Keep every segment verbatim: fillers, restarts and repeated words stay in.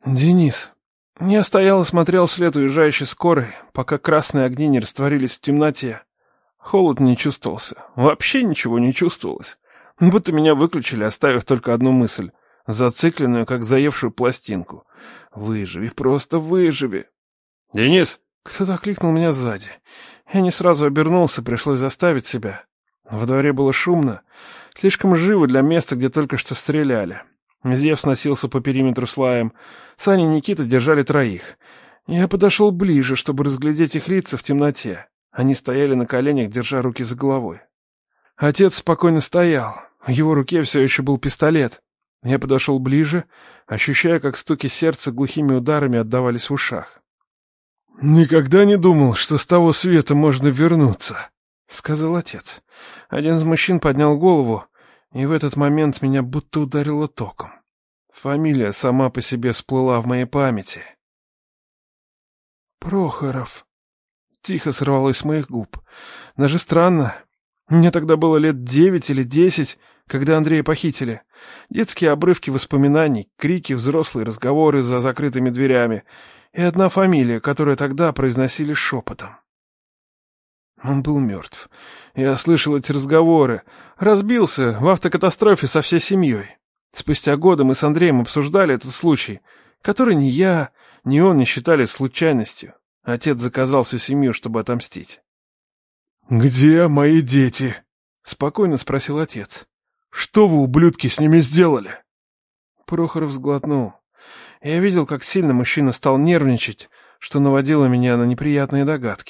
Денис. Я стоял и смотрел вслед уезжающей скорой, пока красные огни не растворились в темноте. Холод не чувствовался. Вообще ничего не чувствовалось. Будто меня выключили, оставив только одну мысль, зацикленную, как заевшую пластинку. «Выживи, просто выживи!» «Денис!» Кто-то окликнул меня сзади. Я не сразу обернулся, пришлось заставить себя. Во дворе было шумно, слишком живо для места, где только что стреляли. Зевс носился по периметру с лаем. Саня и Никита держали троих. Я подошел ближе, чтобы разглядеть их лица в темноте. Они стояли на коленях, держа руки за головой. Отец спокойно стоял. В его руке все еще был пистолет. Я подошел ближе, ощущая, как стуки сердца глухими ударами отдавались в ушах. «Никогда не думал, что с того света можно вернуться», — сказал отец. Один из мужчин поднял голову, и в этот момент меня будто ударило током. Фамилия сама по себе всплыла в моей памяти. «Прохоров», — тихо сорвалось с моих губ. Даже странно. Мне тогда было лет девять или десять, когда Андрея похитили. Детские обрывки воспоминаний, крики, взрослые разговоры за закрытыми дверями и одна фамилия, которую тогда произносили шепотом. Он был мертв. Я слышал эти разговоры. Разбился в автокатастрофе со всей семьей. Спустя годы мы с Андреем обсуждали этот случай, который ни я, ни он не считали случайностью. Отец заказал всю семью, чтобы отомстить. «Где мои дети?» — спокойно спросил отец. «Что вы, ублюдки, с ними сделали?» Прохоров сглотнул. Я видел, как сильно мужчина стал нервничать, что наводило меня на неприятные догадки.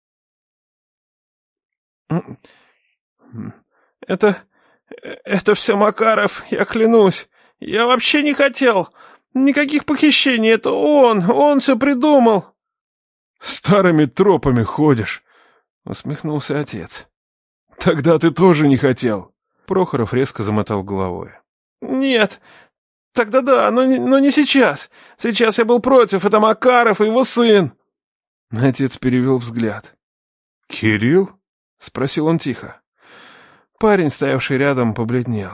«Это... это все Макаров, я клянусь. Я вообще не хотел. Никаких похищений, это он, он все придумал». «Старыми тропами ходишь», — усмехнулся отец. «Тогда ты тоже не хотел». Прохоров резко замотал головой. «Нет, тогда да, но не, но не сейчас. Сейчас я был против, это Макаров и его сын». Отец перевел взгляд. «Кирилл?» — спросил он тихо. Парень, стоявший рядом, побледнел.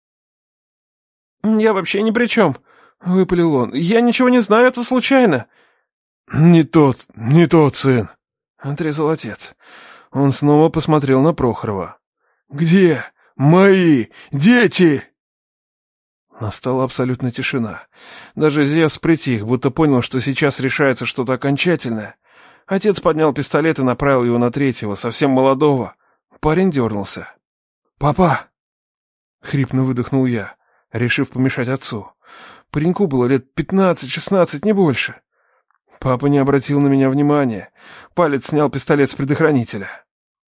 «Я вообще ни при чем», — выпалил он. «Я ничего не знаю, это случайно». «Не тот, не тот сын», — отрезал отец. Он снова посмотрел на Прохорова. «Где мои дети?» Настала абсолютная тишина. Даже Зевс притих, будто понял, что сейчас решается что-то окончательное. Отец поднял пистолет и направил его на третьего, совсем молодого. Парень дернулся. «Папа!» — хрипно выдохнул я, решив помешать отцу. Пареньку было лет пятнадцать-шестнадцать, не больше. Папа не обратил на меня внимания. Палец снял пистолет с предохранителя.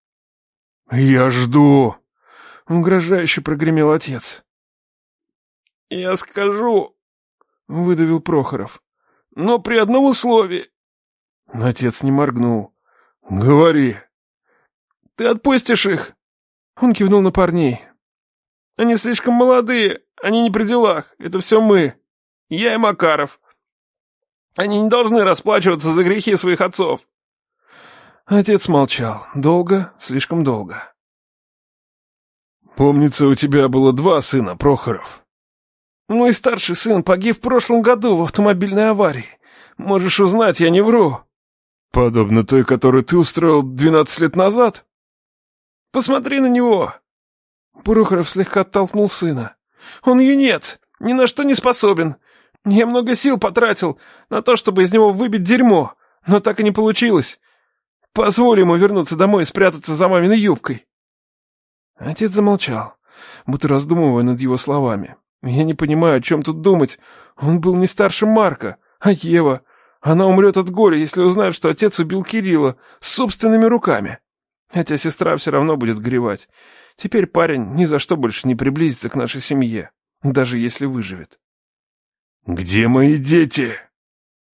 «Я жду!» — угрожающе прогремел отец. «Я скажу!» — выдавил Прохоров. «Но при одном условии!» Отец не моргнул. «Говори!» «Ты отпустишь их!» Он кивнул на парней. «Они слишком молодые, они не при делах, это все мы. Я и Макаров. Они не должны расплачиваться за грехи своих отцов». Отец молчал. Долго, слишком долго. «Помнится, у тебя было два сына, Прохоров». «Мой старший сын погиб в прошлом году в автомобильной аварии. Можешь узнать, я не вру». «Подобно той, которую ты устроил двенадцать лет назад?» «Посмотри на него!» Прохоров слегка оттолкнул сына. «Он юнец, ни на что не способен. Я много сил потратил на то, чтобы из него выбить дерьмо, но так и не получилось. Позволь ему вернуться домой и спрятаться за маминой юбкой». Отец замолчал, будто раздумывая над его словами. Я не понимаю, о чем тут думать. Он был не старше Марка, а Ева. Она умрет от горя, если узнает, что отец убил Кирилла собственными руками. Хотя сестра все равно будет горевать. Теперь парень ни за что больше не приблизится к нашей семье, даже если выживет. «Где мои дети?»